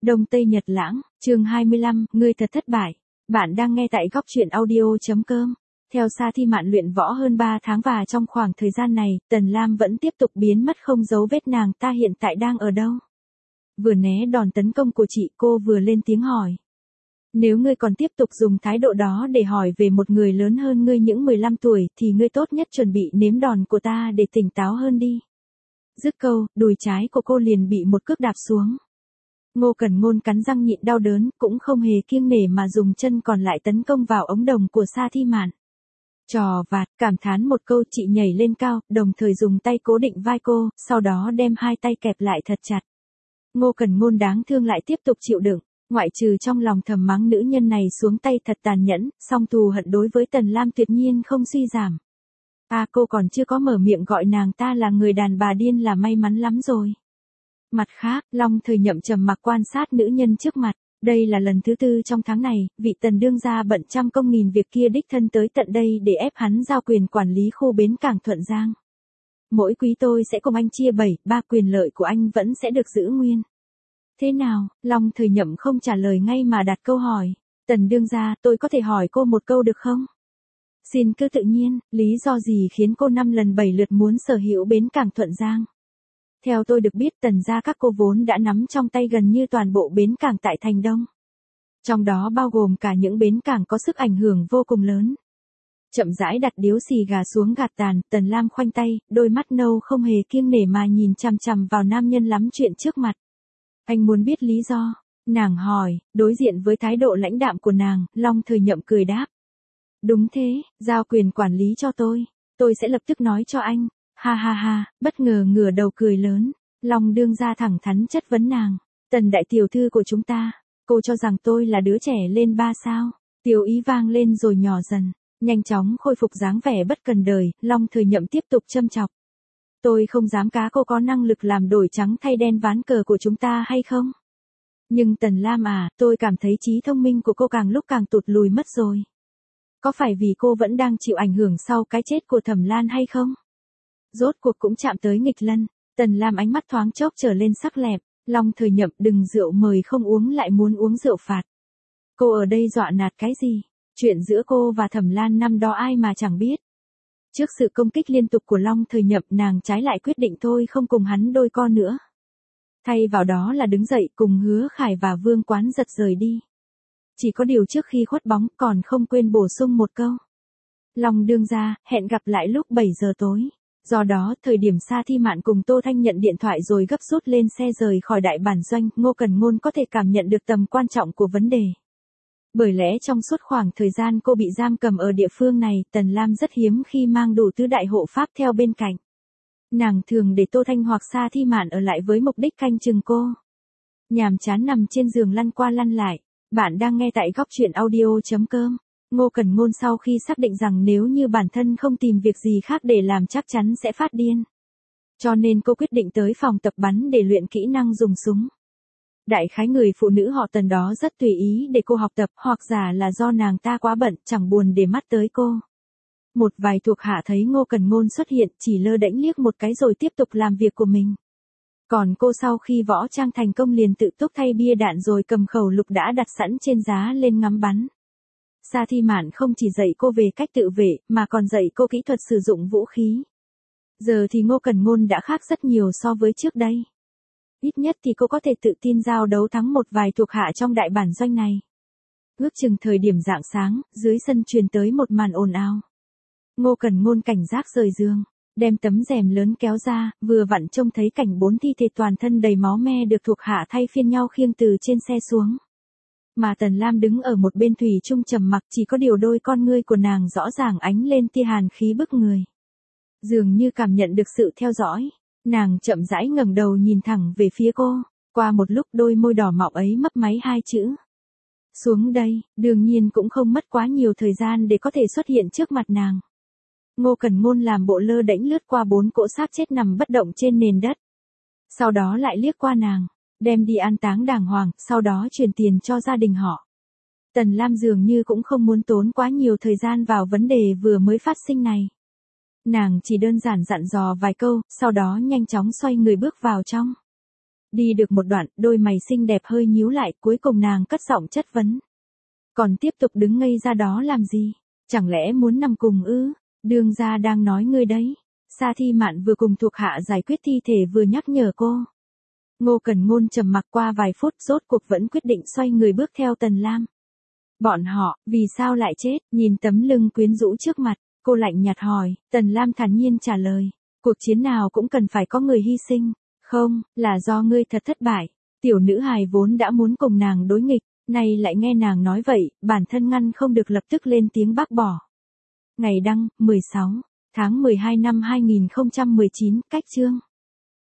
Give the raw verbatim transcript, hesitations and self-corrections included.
Đông Tây Nhật Lãng, chương hai mươi lăm, ngươi thật thất bại. Bạn đang nghe tại góc truyện audio.com. Theo Sa Thi Mạn luyện võ hơn ba tháng và trong khoảng thời gian này, Tần Lam vẫn tiếp tục biến mất không dấu vết, nàng ta hiện tại đang ở đâu. Vừa né đòn tấn công của chị, cô vừa lên tiếng hỏi. Nếu ngươi còn tiếp tục dùng thái độ đó để hỏi về một người lớn hơn ngươi những mười lăm tuổi thì ngươi tốt nhất chuẩn bị nếm đòn của ta để tỉnh táo hơn đi. Dứt câu, đùi trái của cô liền bị một cước đạp xuống. Ngô Cẩn Ngôn cắn răng nhịn đau đớn, cũng không hề kiêng nể mà dùng chân còn lại tấn công vào ống đồng của Sa Thi Mạn. Trò vạt, cảm thán một câu, chị nhảy lên cao, đồng thời dùng tay cố định vai cô, sau đó đem hai tay kẹp lại thật chặt. Ngô Cẩn Ngôn đáng thương lại tiếp tục chịu đựng, ngoại trừ trong lòng thầm mắng nữ nhân này xuống tay thật tàn nhẫn, song thù hận đối với Tần Lam tuyệt nhiên không suy giảm. À, cô còn chưa có mở miệng gọi nàng ta là người đàn bà điên là may mắn lắm rồi. Mặt khác, Long Thời Nhậm trầm mặc quan sát nữ nhân trước mặt. Đây là lần thứ tư trong tháng này, vị Tần đương gia bận trăm công nghìn việc kia đích thân tới tận đây để ép hắn giao quyền quản lý khu bến cảng Thuận Giang. Mỗi quý tôi sẽ cùng anh chia bảy, ba quyền lợi của anh vẫn sẽ được giữ nguyên. Thế nào? Long Thời Nhậm không trả lời ngay mà đặt câu hỏi. Tần đương gia, tôi có thể hỏi cô một câu được không? Xin cứ tự nhiên, lý do gì khiến cô năm lần bảy lượt muốn sở hữu bến cảng Thuận Giang? Theo tôi được biết, Tần gia các cô vốn đã nắm trong tay gần như toàn bộ bến cảng tại Thành Đông. Trong đó bao gồm cả những bến cảng có sức ảnh hưởng vô cùng lớn. Chậm rãi đặt điếu xì gà xuống gạt tàn, Tần Lam khoanh tay, đôi mắt nâu không hề kiêng nể mà nhìn chằm chằm vào nam nhân lắm chuyện trước mặt. Anh muốn biết lý do? Nàng hỏi, đối diện với thái độ lãnh đạm của nàng, Long Thời Nhậm cười đáp. Đúng thế, giao quyền quản lý cho tôi. Tôi sẽ lập tức nói cho anh. Ha ha ha, bất ngờ ngửa đầu cười lớn. Long đương gia thẳng thắn chất vấn nàng. Tần đại tiểu thư của chúng ta, cô cho rằng tôi là đứa trẻ lên ba sao? Tiểu ý vang lên rồi nhỏ dần, nhanh chóng khôi phục dáng vẻ bất cần đời. Long Thời Nhậm tiếp tục châm chọc. Tôi không dám cá cô có năng lực làm đổi trắng thay đen ván cờ của chúng ta hay không? Nhưng Tần Lam à, tôi cảm thấy trí thông minh của cô càng lúc càng tụt lùi mất rồi. Có phải vì cô vẫn đang chịu ảnh hưởng sau cái chết của Thẩm Lan hay không? Rốt cuộc cũng chạm tới nghịch lân. Tần Lam ánh mắt thoáng chốc trở lên sắc lẹm. Long Thời Nhậm, đừng rượu mời không uống lại muốn uống rượu phạt. Cô ở đây dọa nạt cái gì? Chuyện giữa cô và Thẩm Lan năm đó ai mà chẳng biết. Trước sự công kích liên tục của Long Thời Nhậm, nàng trái lại quyết định thôi không cùng hắn đôi co nữa. Thay vào đó là đứng dậy cùng Hứa Khải và Vương Quán Giật rời đi. Chỉ có điều trước khi khuất bóng còn không quên bổ sung một câu. Long đương gia, hẹn gặp lại lúc bảy giờ tối. Do đó, thời điểm Sa Thi Mạn cùng Tô Thanh nhận điện thoại rồi gấp rút lên xe rời khỏi đại bản doanh, Ngô Cẩn Ngôn có thể cảm nhận được tầm quan trọng của vấn đề. Bởi lẽ trong suốt khoảng thời gian cô bị giam cầm ở địa phương này, Tần Lam rất hiếm khi mang đủ tứ đại hộ pháp theo bên cạnh. Nàng thường để Tô Thanh hoặc Sa Thi Mạn ở lại với mục đích canh chừng cô. Nhàm chán nằm trên giường lăn qua lăn lại. Bạn đang nghe tại góc truyện audio.com. Ngô Cẩn Ngôn sau khi xác định rằng nếu như bản thân không tìm việc gì khác để làm chắc chắn sẽ phát điên. Cho nên cô quyết định tới phòng tập bắn để luyện kỹ năng dùng súng. Đại khái người phụ nữ họ Tần đó rất tùy ý để cô học tập, hoặc giả là do nàng ta quá bận, chẳng buồn để mắt tới cô. Một vài thuộc hạ thấy Ngô Cẩn Ngôn xuất hiện chỉ lơ đễnh liếc một cái rồi tiếp tục làm việc của mình. Còn cô sau khi võ trang thành công liền tự túc thay bia đạn rồi cầm khẩu lục đã đặt sẵn trên giá lên ngắm bắn. Sa Thi Mạn không chỉ dạy cô về cách tự vệ, mà còn dạy cô kỹ thuật sử dụng vũ khí. Giờ thì Ngô Cẩn Ngôn đã khác rất nhiều so với trước đây. Ít nhất thì cô có thể tự tin giao đấu thắng một vài thuộc hạ trong đại bản doanh này. Ước chừng thời điểm rạng sáng, dưới sân truyền tới một màn ồn ào. Ngô Cẩn Ngôn cảnh giác rời giường, đem tấm rèm lớn kéo ra, vừa vặn trông thấy cảnh bốn thi thể toàn thân đầy máu me được thuộc hạ thay phiên nhau khiêng từ trên xe xuống. Mà Tần Lam đứng ở một bên thủy chung trầm mặc, chỉ có điều đôi con ngươi của nàng rõ ràng ánh lên tia hàn khí bức người. Dường như cảm nhận được sự theo dõi, nàng chậm rãi ngẩng đầu nhìn thẳng về phía cô, qua một lúc đôi môi đỏ mọng ấy mấp máy hai chữ. Xuống đây, đương nhiên cũng không mất quá nhiều thời gian để có thể xuất hiện trước mặt nàng. Ngô Cẩn Ngôn làm bộ lơ đễnh lướt qua bốn cỗ xác chết nằm bất động trên nền đất. Sau đó lại liếc qua nàng, đem đi an táng đàng hoàng, sau đó chuyển tiền cho gia đình họ. Tần Lam dường như cũng không muốn tốn quá nhiều thời gian vào vấn đề vừa mới phát sinh này. Nàng chỉ đơn giản dặn dò vài câu, sau đó nhanh chóng xoay người bước vào trong. Đi được một đoạn, đôi mày xinh đẹp hơi nhíu lại, cuối cùng nàng cất giọng chất vấn. Còn tiếp tục đứng ngây ra đó làm gì? Chẳng lẽ muốn nằm cùng ư? Đương gia đang nói ngươi đấy. Sa Thi Mạn vừa cùng thuộc hạ giải quyết thi thể vừa nhắc nhở cô. Ngô Cẩn Ngôn trầm mặc qua vài phút rốt cuộc vẫn quyết định xoay người bước theo Tần Lam. Bọn họ, vì sao lại chết? Nhìn tấm lưng quyến rũ trước mặt, cô lạnh nhạt hỏi. Tần Lam thản nhiên trả lời. Cuộc chiến nào cũng cần phải có người hy sinh. Không, là do ngươi thật thất bại. Tiểu nữ hài vốn đã muốn cùng nàng đối nghịch, nay lại nghe nàng nói vậy, bản thân ngăn không được lập tức lên tiếng bác bỏ. Ngày đăng, mười sáu tháng mười hai năm hai nghìn không trăm mười chín, cách chương.